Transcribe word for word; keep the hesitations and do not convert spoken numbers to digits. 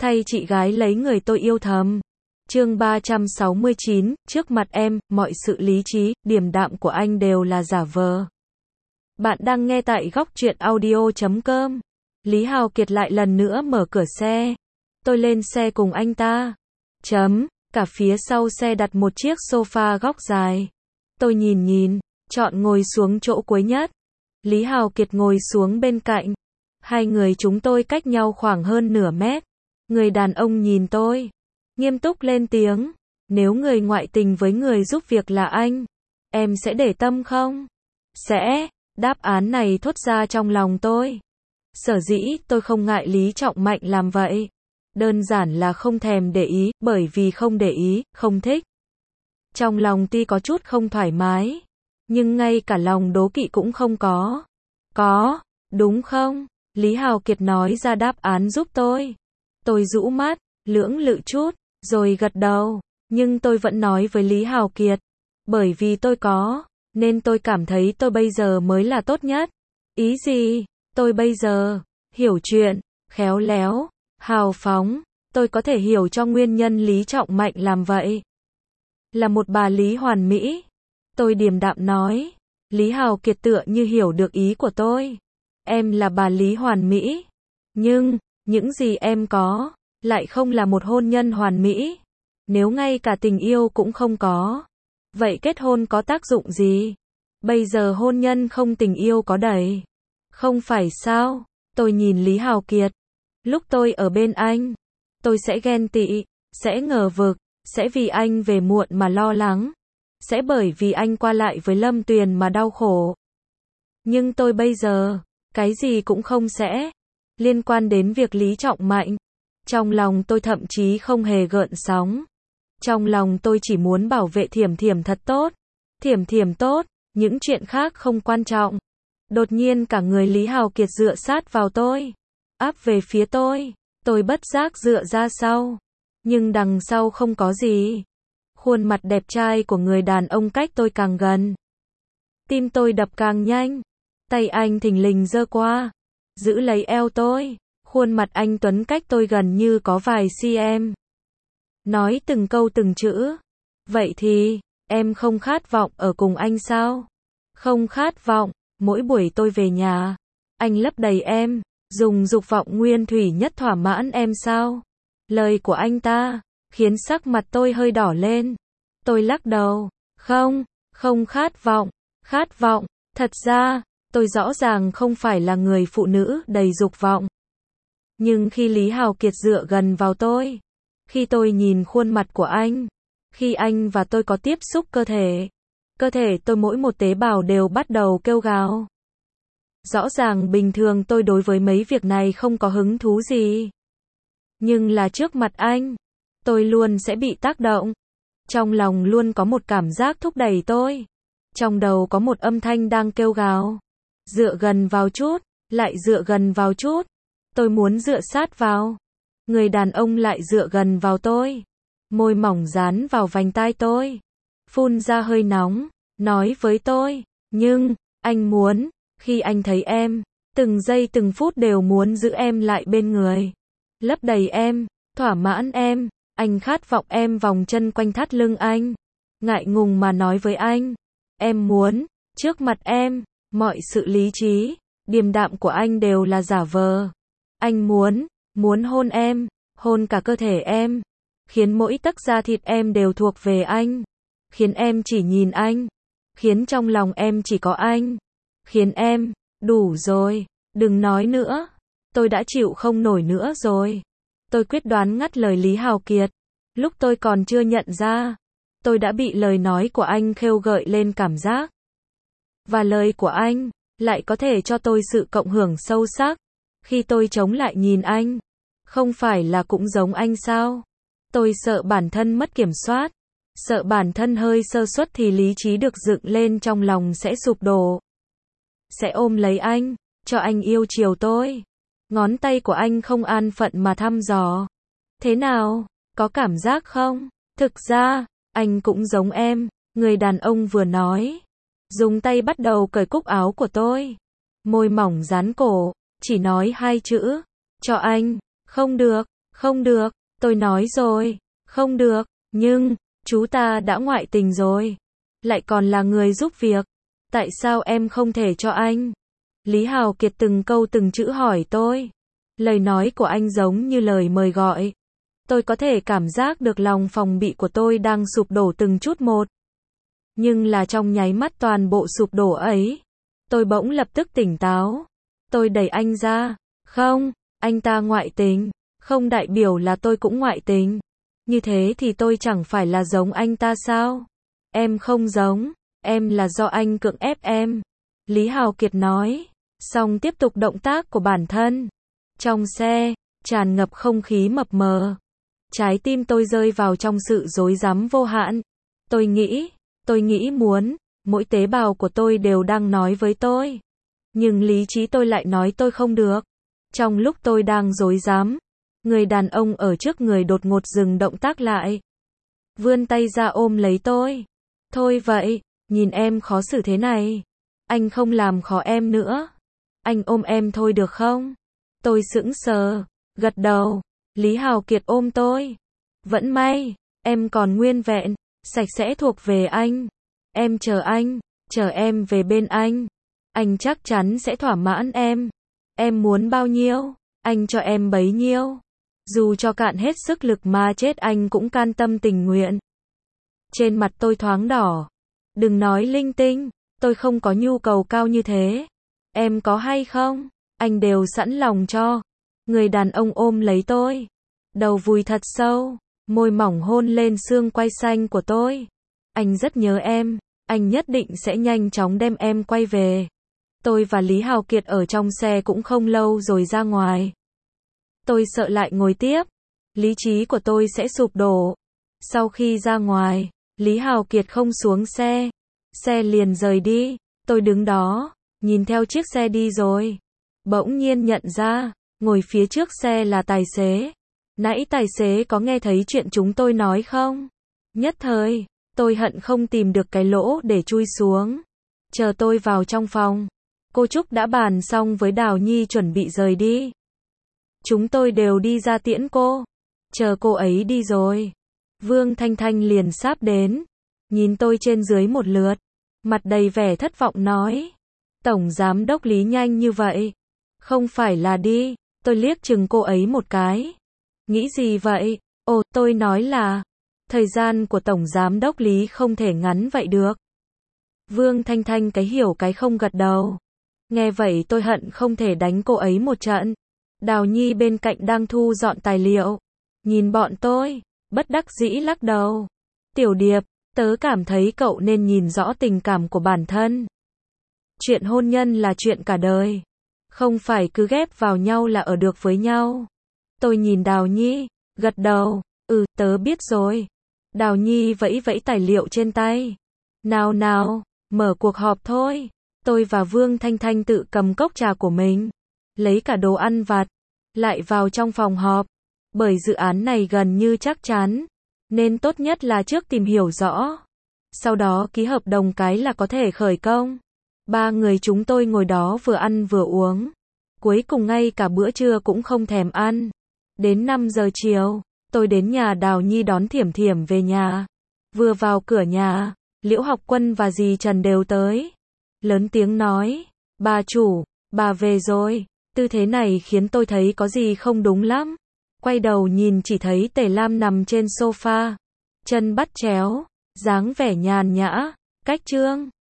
thay chị gái lấy người tôi yêu thầm. Chương ba trăm sáu mươi chín, trước mặt em, mọi sự lý trí, điềm đạm của anh đều là giả vờ. Bạn đang nghe tại góc truyện audio chấm com. Lý Hào Kiệt lại lần nữa mở cửa xe. Tôi lên xe cùng anh ta. Chấm, cả phía sau xe đặt một chiếc sofa góc dài. Tôi nhìn nhìn, chọn ngồi xuống chỗ cuối nhất. Lý Hào Kiệt ngồi xuống bên cạnh. Hai người chúng tôi cách nhau khoảng hơn nửa mét. Người đàn ông nhìn tôi, nghiêm túc lên tiếng. Nếu người ngoại tình với người giúp việc là anh, em sẽ để tâm không? Sẽ. Đáp án này thốt ra trong lòng tôi. Sở dĩ tôi không ngại Lý Trọng Mạnh làm vậy. Đơn giản là không thèm để ý, bởi vì không để ý, không thích. Trong lòng tuy có chút không thoải mái, nhưng ngay cả lòng đố kỵ cũng không có. Có, đúng không? Lý Hào Kiệt nói ra đáp án giúp tôi. Tôi rũ mắt, lưỡng lự chút, rồi gật đầu. Nhưng tôi vẫn nói với Lý Hào Kiệt. Bởi vì tôi có, nên tôi cảm thấy tôi bây giờ mới là tốt nhất. Ý gì? Tôi bây giờ, hiểu chuyện, khéo léo, hào phóng. Tôi có thể hiểu cho nguyên nhân Lý Trọng Mạnh làm vậy. Là một bà Lý hoàn mỹ. Tôi điềm đạm nói. Lý Hào Kiệt tựa như hiểu được ý của tôi. Em là bà Lý hoàn mỹ. Nhưng, những gì em có, lại không là một hôn nhân hoàn mỹ. Nếu ngay cả tình yêu cũng không có, vậy kết hôn có tác dụng gì? Bây giờ hôn nhân không tình yêu có đầy. Không phải sao? Tôi nhìn Lý Hào Kiệt. Lúc tôi ở bên anh, tôi sẽ ghen tị, sẽ ngờ vực, sẽ vì anh về muộn mà lo lắng, sẽ bởi vì anh qua lại với Lâm Tuyền mà đau khổ. Nhưng tôi bây giờ, cái gì cũng không sẽ. Liên quan đến việc Lý Trọng Mạnh, trong lòng tôi thậm chí không hề gợn sóng. Trong lòng tôi chỉ muốn bảo vệ Thiểm Thiểm thật tốt. Thiểm Thiểm tốt, những chuyện khác không quan trọng. Đột nhiên cả người Lý Hào Kiệt dựa sát vào tôi, áp về phía tôi. Tôi bất giác dựa ra sau, nhưng đằng sau không có gì. Khuôn mặt đẹp trai của người đàn ông cách tôi càng gần, tim tôi đập càng nhanh. Tay anh thình lình giơ qua, giữ lấy eo tôi. Khuôn mặt anh tuấn cách tôi gần như có vài cm. Nói từng câu từng chữ. Vậy thì, em không khát vọng ở cùng anh sao? Không khát vọng, mỗi buổi tôi về nhà, anh lấp đầy em, dùng dục vọng nguyên thủy nhất thỏa mãn em sao? Lời của anh ta, khiến sắc mặt tôi hơi đỏ lên. Tôi lắc đầu. Không, không khát vọng. Khát vọng, thật ra, tôi rõ ràng không phải là người phụ nữ đầy dục vọng. Nhưng khi Lý Hào Kiệt dựa gần vào tôi, khi tôi nhìn khuôn mặt của anh, khi anh và tôi có tiếp xúc cơ thể, cơ thể tôi mỗi một tế bào đều bắt đầu kêu gào. Rõ ràng bình thường tôi đối với mấy việc này không có hứng thú gì. Nhưng là trước mặt anh, tôi luôn sẽ bị tác động. Trong lòng luôn có một cảm giác thúc đẩy tôi. Trong đầu có một âm thanh đang kêu gào. Dựa gần vào chút, lại dựa gần vào chút. Tôi muốn dựa sát vào. Người đàn ông lại dựa gần vào tôi. Môi mỏng dán vào vành tai tôi. Phun ra hơi nóng, nói với tôi. Nhưng, anh muốn, khi anh thấy em, từng giây từng phút đều muốn giữ em lại bên người. Lấp đầy em, thỏa mãn em. Anh khát vọng em vòng chân quanh thắt lưng anh. Ngại ngùng mà nói với anh. Em muốn, trước mặt em, mọi sự lý trí, điềm đạm của anh đều là giả vờ. Anh muốn, muốn hôn em, hôn cả cơ thể em. Khiến mỗi tấc da thịt em đều thuộc về anh. Khiến em chỉ nhìn anh. Khiến trong lòng em chỉ có anh. Khiến em, đủ rồi, đừng nói nữa. Tôi đã chịu không nổi nữa rồi. Tôi quyết đoán ngắt lời Lý Hào Kiệt. Lúc tôi còn chưa nhận ra, tôi đã bị lời nói của anh khêu gợi lên cảm giác. Và lời của anh, lại có thể cho tôi sự cộng hưởng sâu sắc. Khi tôi chống lại nhìn anh, không phải là cũng giống anh sao? Tôi sợ bản thân mất kiểm soát. Sợ bản thân hơi sơ suất thì lý trí được dựng lên trong lòng sẽ sụp đổ. Sẽ ôm lấy anh, cho anh yêu chiều tôi. Ngón tay của anh không an phận mà thăm dò. Thế nào? Có cảm giác không? Thực ra, anh cũng giống em. Người đàn ông vừa nói. Dùng tay bắt đầu cởi cúc áo của tôi. Môi mỏng dán cổ. Chỉ nói hai chữ. Cho anh. Không được. Không được, tôi nói rồi, không được, nhưng, chú ta đã ngoại tình rồi, lại còn là người giúp việc, tại sao em không thể cho anh? Lý Hào Kiệt từng câu từng chữ hỏi tôi. Lời nói của anh giống như lời mời gọi. Tôi có thể cảm giác được lòng phòng bị của tôi đang sụp đổ từng chút một. Nhưng là trong nháy mắt toàn bộ sụp đổ ấy, tôi bỗng lập tức tỉnh táo. Tôi đẩy anh ra. Không, anh ta ngoại tình, không đại biểu là tôi cũng ngoại tình. Như thế thì tôi chẳng phải là giống anh ta sao? Em không giống, em là do anh cưỡng ép em. Lý Hào Kiệt nói, xong tiếp tục động tác của bản thân. Trong xe, tràn ngập không khí mập mờ. Trái tim tôi rơi vào trong sự rối rắm vô hạn. Tôi nghĩ, tôi nghĩ muốn, mỗi tế bào của tôi đều đang nói với tôi. Nhưng lý trí tôi lại nói tôi không được. Trong lúc tôi đang rối rắm, người đàn ông ở trước người đột ngột dừng động tác lại. Vươn tay ra ôm lấy tôi. Thôi vậy, nhìn em khó xử thế này. Anh không làm khó em nữa. Anh ôm em thôi được không? Tôi sững sờ, gật đầu. Lý Hào Kiệt ôm tôi. Vẫn may, em còn nguyên vẹn, sạch sẽ thuộc về anh. Em chờ anh, chờ em về bên anh. Anh chắc chắn sẽ thỏa mãn em. Em muốn bao nhiêu, anh cho em bấy nhiêu. Dù cho cạn hết sức lực mà chết anh cũng can tâm tình nguyện. Trên mặt tôi thoáng đỏ. Đừng nói linh tinh, tôi không có nhu cầu cao như thế. Em có hay không, anh đều sẵn lòng cho. Người đàn ông ôm lấy tôi. Đầu vùi thật sâu, môi mỏng hôn lên xương quai xanh của tôi. Anh rất nhớ em, anh nhất định sẽ nhanh chóng đem em quay về. Tôi và Lý Hào Kiệt ở trong xe cũng không lâu rồi ra ngoài. Tôi sợ lại ngồi tiếp, lý trí của tôi sẽ sụp đổ. Sau khi ra ngoài, Lý Hào Kiệt không xuống xe. Xe liền rời đi, tôi đứng đó, nhìn theo chiếc xe đi rồi. Bỗng nhiên nhận ra, ngồi phía trước xe là tài xế. Nãy tài xế có nghe thấy chuyện chúng tôi nói không? Nhất thời, tôi hận không tìm được cái lỗ để chui xuống. Chờ tôi vào trong phòng, cô Trúc đã bàn xong với Đào Nhi chuẩn bị rời đi. Chúng tôi đều đi ra tiễn cô. Chờ cô ấy đi rồi, Vương Thanh Thanh liền sáp đến, nhìn tôi trên dưới một lượt, mặt đầy vẻ thất vọng nói. Tổng giám đốc Lý nhanh như vậy. Không phải là đi, tôi liếc chừng cô ấy một cái. Nghĩ gì vậy? Ồ, tôi nói là, thời gian của Tổng giám đốc Lý không thể ngắn vậy được. Vương Thanh Thanh cái hiểu cái không gật đầu. Nghe vậy tôi hận không thể đánh cô ấy một trận. Đào Nhi bên cạnh đang thu dọn tài liệu. Nhìn bọn tôi, bất đắc dĩ lắc đầu. Tiểu Điệp, tớ cảm thấy cậu nên nhìn rõ tình cảm của bản thân. Chuyện hôn nhân là chuyện cả đời. Không phải cứ ghép vào nhau là ở được với nhau. Tôi nhìn Đào Nhi, gật đầu. Ừ, tớ biết rồi. Đào Nhi vẫy vẫy tài liệu trên tay. Nào nào, mở cuộc họp thôi. Tôi và Vương Thanh Thanh tự cầm cốc trà của mình, lấy cả đồ ăn vặt, lại vào trong phòng họp. Bởi dự án này gần như chắc chắn, nên tốt nhất là trước tìm hiểu rõ. Sau đó ký hợp đồng cái là có thể khởi công. Ba người chúng tôi ngồi đó vừa ăn vừa uống. Cuối cùng ngay cả bữa trưa cũng không thèm ăn. Đến năm giờ chiều, tôi đến nhà Đào Nhi đón Thiểm Thiểm về nhà. Vừa vào cửa nhà, Liễu Học Quân và dì Trần đều tới. Lớn tiếng nói, bà chủ, bà về rồi. Tư thế này khiến tôi thấy có gì không đúng lắm. Quay đầu nhìn chỉ thấy Tề Lam nằm trên sofa, chân bắt chéo, dáng vẻ nhàn nhã, cách chương.